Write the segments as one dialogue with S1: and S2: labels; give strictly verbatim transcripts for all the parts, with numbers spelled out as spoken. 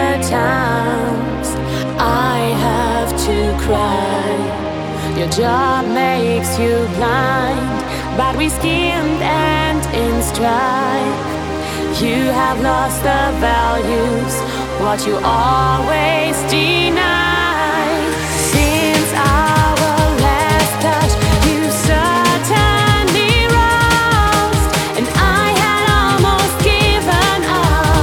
S1: the times I have to cry. Your job makes you blind, but we schemed and in strife. You have lost the values, what you always denied. Since our last touch, you certainly rose, and I had almost given up.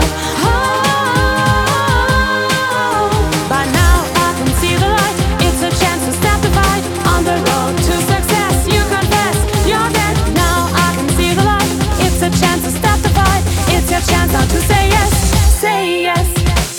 S1: Oh, but now I can see the light. It's a chance to start the fight. On the road to success, you confess you're dead. Now I can see the light. It's a chance to start the fight. It's your chance now to say yes, say yes.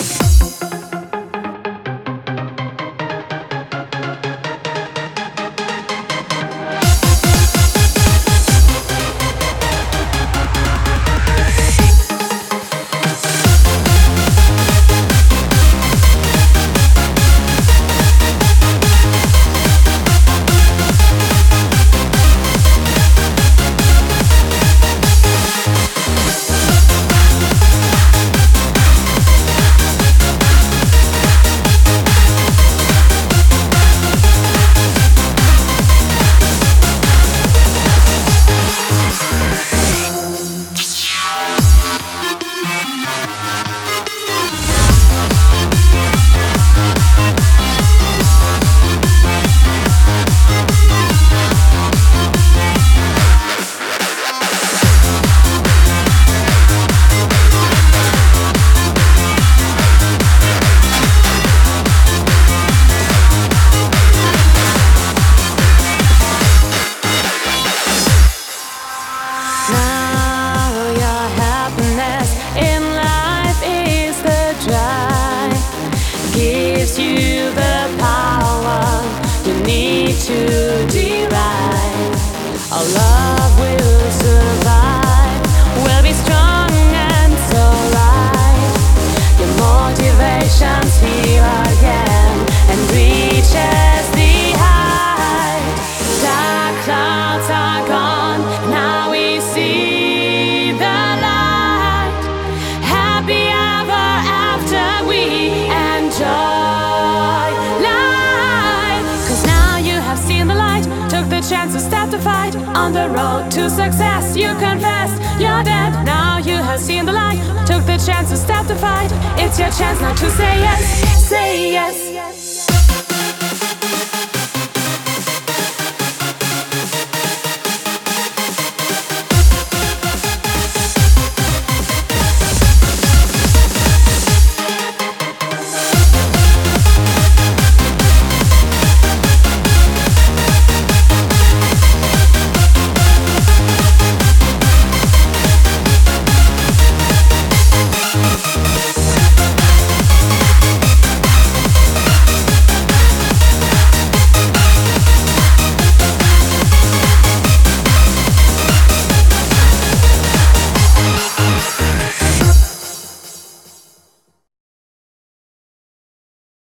S1: Gives you the power you need to derive. Our love will survive. We'll be strong and so right. Your motivation's here again and reaches the height. Dark clouds are gone, now we see the light. Happy ever after we enjoy life. Cause now you have seen the light, took the chance to start the fight. On the road to success, you confess you're dead. Now you have seen the light, took the chance to start the fight. It's your chance now to say yes, say yes.